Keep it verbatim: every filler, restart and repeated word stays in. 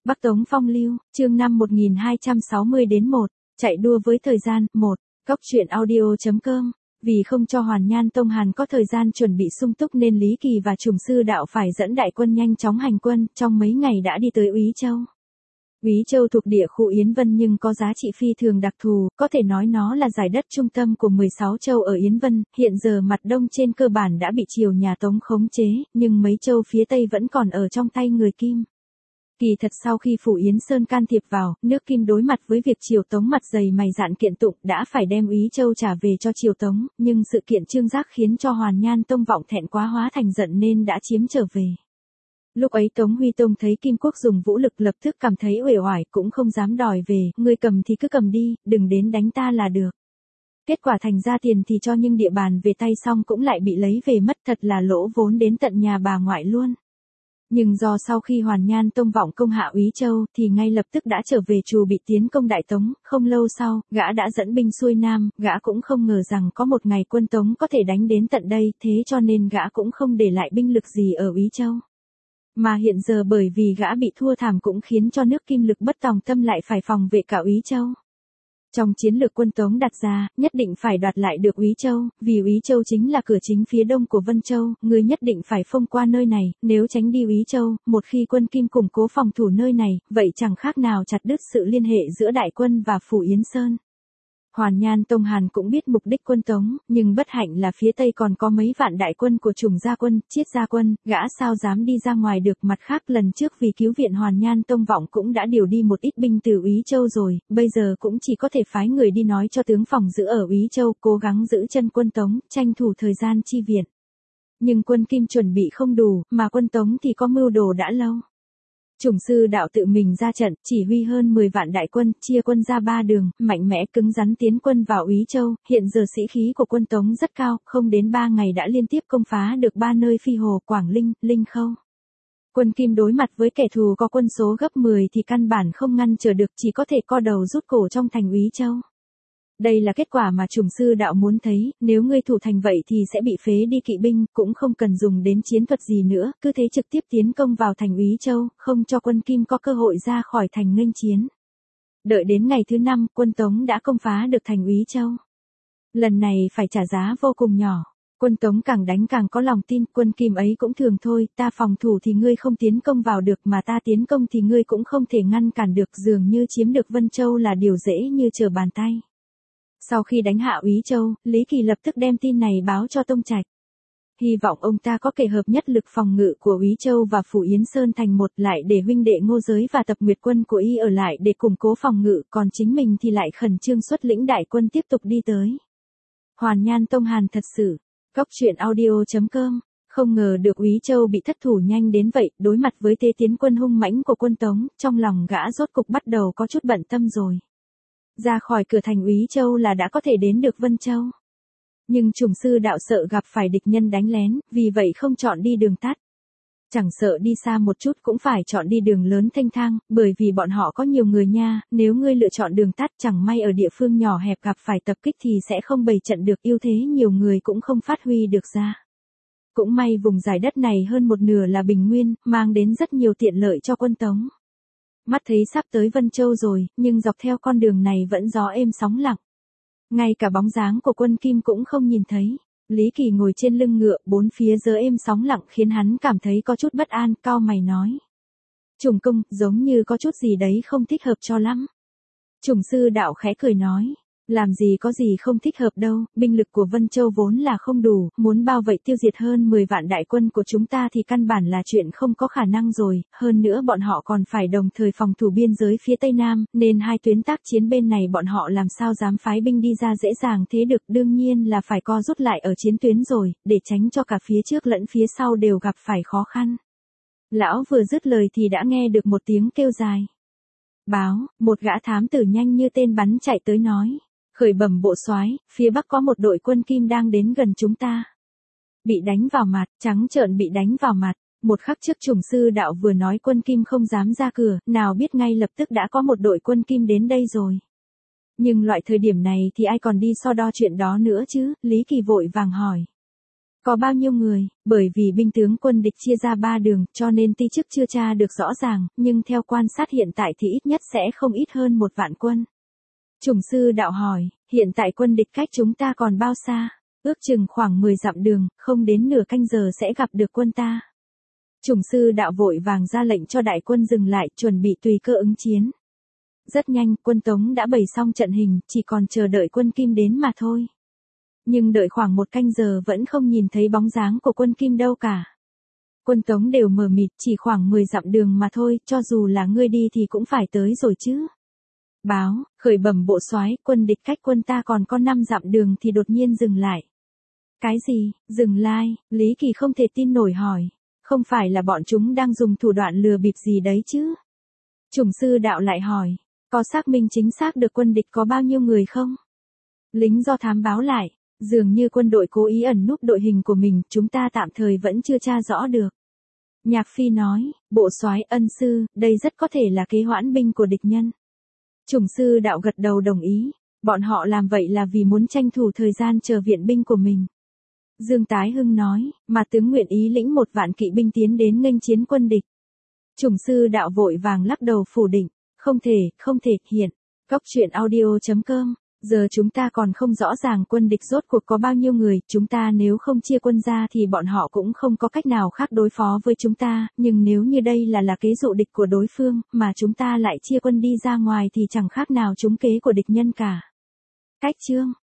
Bắc Tống Phong Lưu, chương năm một nghìn hai trăm sáu mươi đến một, chạy đua với thời gian, một, Cóc truyện audio.com. Vì không cho Hoàn Nhan Tông Hàn có thời gian chuẩn bị sung túc nên Lý Kỳ và Trùng Sư Đạo phải dẫn đại quân nhanh chóng hành quân, trong mấy ngày đã đi tới Úy Châu. Úy Châu thuộc địa khu Yến Vân nhưng có giá trị phi thường đặc thù, có thể nói nó là giải đất trung tâm của mười sáu châu ở Yến Vân, hiện giờ mặt đông trên cơ bản đã bị triều nhà Tống khống chế, nhưng mấy châu phía tây vẫn còn ở trong tay người Kim. Kỳ thật sau khi Phủ Yến Sơn can thiệp vào, nước Kim đối mặt với việc triều Tống mặt dày mày dạn kiện tụng đã phải đem Úy Châu trả về cho triều Tống, nhưng sự kiện Trương Giác khiến cho Hoàn Nhan Tông vọng thẹn quá hóa thành giận nên đã chiếm trở về. Lúc ấy Tống Huy Tông thấy Kim Quốc dùng vũ lực lập tức cảm thấy uể oải cũng không dám đòi về, ngươi cầm thì cứ cầm đi, đừng đến đánh ta là được. Kết quả thành ra tiền thì cho nhưng địa bàn về tay xong cũng lại bị lấy về mất, thật là lỗ vốn đến tận nhà bà ngoại luôn. Nhưng do sau khi Hoàn Nhan Tông vọng công hạ Úy Châu thì ngay lập tức đã trở về trù bị tiến công Đại Tống, không lâu sau, gã đã dẫn binh xuôi Nam, gã cũng không ngờ rằng có một ngày quân Tống có thể đánh đến tận đây, thế cho nên gã cũng không để lại binh lực gì ở Úy Châu. Mà hiện giờ bởi vì gã bị thua thảm cũng khiến cho nước Kim lực bất tòng tâm lại phải phòng vệ cả Úy Châu. Trong chiến lược quân Tống đặt ra, nhất định phải đoạt lại được Úy Châu, vì Úy Châu chính là cửa chính phía đông của Vân Châu, người nhất định phải phong qua nơi này, nếu tránh đi Úy Châu, một khi quân Kim củng cố phòng thủ nơi này, vậy chẳng khác nào chặt đứt sự liên hệ giữa đại quân và Phủ Yến Sơn. Hoàn Nhan Tông Hàn cũng biết mục đích quân Tống, nhưng bất hạnh là phía Tây còn có mấy vạn đại quân của Trùng Gia Quân, Chiết Gia Quân, gã sao dám đi ra ngoài được. Mặt khác lần trước vì cứu viện Hoàn Nhan Tông Vọng cũng đã điều đi một ít binh từ Úy Châu rồi, bây giờ cũng chỉ có thể phái người đi nói cho tướng phòng giữ ở Úy Châu cố gắng giữ chân quân Tống, tranh thủ thời gian chi viện. Nhưng quân Kim chuẩn bị không đủ, mà quân Tống thì có mưu đồ đã lâu. Trùng Sư Đạo tự mình ra trận, chỉ huy hơn mười vạn đại quân, chia quân ra ba đường, mạnh mẽ cứng rắn tiến quân vào Úy Châu, hiện giờ sĩ khí của quân Tống rất cao, không đến ba ngày đã liên tiếp công phá được ba nơi Phi Hồ, Quảng Linh, Linh Khâu. Quân Kim đối mặt với kẻ thù có quân số gấp mười thì căn bản không ngăn trở được, chỉ có thể co đầu rút cổ trong thành Úy Châu. Đây là kết quả mà Trùng Sư Đạo muốn thấy, nếu ngươi thủ thành vậy thì sẽ bị phế đi kỵ binh, cũng không cần dùng đến chiến thuật gì nữa, cứ thế trực tiếp tiến công vào thành Úy Châu, không cho quân Kim có cơ hội ra khỏi thành nghênh chiến. Đợi đến ngày thứ năm, quân Tống đã công phá được thành Úy Châu. Lần này phải trả giá vô cùng nhỏ. Quân Tống càng đánh càng có lòng tin, quân Kim ấy cũng thường thôi, ta phòng thủ thì ngươi không tiến công vào được mà ta tiến công thì ngươi cũng không thể ngăn cản được, dường như chiếm được Vân Châu là điều dễ như trở bàn tay. Sau khi đánh hạ Úy Châu, Lý Kỳ lập tức đem tin này báo cho Tông Trạch. Hy vọng ông ta có thể hợp nhất lực phòng ngự của Úy Châu và Phủ Yến Sơn thành một, lại để huynh đệ Ngô Giới và Tập Nguyệt quân của y ở lại để củng cố phòng ngự, còn chính mình thì lại khẩn trương xuất lĩnh đại quân tiếp tục đi tới. Hoàn Nhan Tông Hàn thật sự, Cóc truyện audio.com, không ngờ được Úy Châu bị thất thủ nhanh đến vậy, đối mặt với thế tiến quân hung mãnh của quân Tống, trong lòng gã rốt cục bắt đầu có chút bận tâm rồi. Ra khỏi cửa thành Úy Châu là đã có thể đến được Vân Châu. Nhưng Trùng Sư Đạo sợ gặp phải địch nhân đánh lén, vì vậy không chọn đi đường tắt. Chẳng sợ đi xa một chút cũng phải chọn đi đường lớn thanh thang, bởi vì bọn họ có nhiều người nha, nếu ngươi lựa chọn đường tắt chẳng may ở địa phương nhỏ hẹp gặp phải tập kích thì sẽ không bày trận được, ưu thế nhiều người cũng không phát huy được ra. Cũng may vùng giải đất này hơn một nửa là bình nguyên, mang đến rất nhiều tiện lợi cho quân Tống. Mắt thấy sắp tới Vân Châu rồi, nhưng dọc theo con đường này vẫn gió êm sóng lặng. Ngay cả bóng dáng của quân Kim cũng không nhìn thấy. Lý Kỳ ngồi trên lưng ngựa, bốn phía gió êm sóng lặng khiến hắn cảm thấy có chút bất an, cau mày nói. Trùng công, giống như có chút gì đấy không thích hợp cho lắm. Trùng Sư Đạo khẽ cười nói. Làm gì có gì không thích hợp đâu, binh lực của Vân Châu vốn là không đủ, muốn bao vây tiêu diệt hơn mười vạn đại quân của chúng ta thì căn bản là chuyện không có khả năng rồi, hơn nữa bọn họ còn phải đồng thời phòng thủ biên giới phía Tây Nam, nên hai tuyến tác chiến bên này bọn họ làm sao dám phái binh đi ra dễ dàng thế được, đương nhiên là phải co rút lại ở chiến tuyến rồi, để tránh cho cả phía trước lẫn phía sau đều gặp phải khó khăn. Lão vừa dứt lời thì đã nghe được một tiếng kêu dài. Báo, một gã thám tử nhanh như tên bắn chạy tới nói. Khởi bẩm bộ soái, phía bắc có một đội quân Kim đang đến gần chúng ta. Bị đánh vào mặt, trắng trợn bị đánh vào mặt. Một khắc trước Trùng Sư Đạo vừa nói quân Kim không dám ra cửa, nào biết ngay lập tức đã có một đội quân Kim đến đây rồi. Nhưng loại thời điểm này thì ai còn đi so đo chuyện đó nữa chứ, Lý Kỳ vội vàng hỏi. Có bao nhiêu người, bởi vì binh tướng quân địch chia ra ba đường, cho nên ti chức chưa tra được rõ ràng, nhưng theo quan sát hiện tại thì ít nhất sẽ không ít hơn một vạn quân. Chủng sư đạo hỏi, hiện tại quân địch cách chúng ta còn bao xa? Ước chừng khoảng mười dặm đường, không đến nửa canh giờ sẽ gặp được quân ta. Chủng sư đạo vội vàng ra lệnh cho đại quân dừng lại, chuẩn bị tùy cơ ứng chiến. Rất nhanh, quân Tống đã bày xong trận hình, chỉ còn chờ đợi quân Kim đến mà thôi. Nhưng đợi khoảng một canh giờ vẫn không nhìn thấy bóng dáng của quân Kim đâu cả. Quân Tống đều mờ mịt, chỉ khoảng mười dặm đường mà thôi, cho dù là ngươi đi thì cũng phải tới rồi chứ. Báo, khởi bẩm bộ soái, quân địch cách quân ta còn có năm dặm đường thì đột nhiên dừng lại. Cái gì, dừng lại? Lý Kỳ không thể tin nổi hỏi. Không phải là bọn chúng đang dùng thủ đoạn lừa bịp gì đấy chứ? Chủng sư đạo lại hỏi, có xác minh chính xác được quân địch có bao nhiêu người không? Lính do thám báo lại, dường như quân đội cố ý ẩn núp đội hình của mình, chúng ta tạm thời vẫn chưa tra rõ được. Nhạc Phi nói, bộ soái ân sư, đây rất có thể là kế hoãn binh của địch nhân. Chủng sư đạo gật đầu đồng ý, bọn họ làm vậy là vì muốn tranh thủ thời gian chờ viện binh của mình. Dương Tái Hưng nói, mà tướng nguyện ý lĩnh một vạn kỵ binh tiến đến nghênh chiến quân địch. Chủng sư đạo vội vàng lắc đầu phủ định, không thể, không thể, hiện. Góc truyện audio chấm com, giờ chúng ta còn không rõ ràng quân địch rốt cuộc có bao nhiêu người, chúng ta nếu không chia quân ra thì bọn họ cũng không có cách nào khác đối phó với chúng ta, nhưng nếu như đây là là kế dụ địch của đối phương, mà chúng ta lại chia quân đi ra ngoài thì chẳng khác nào trúng kế của địch nhân cả. Cách chương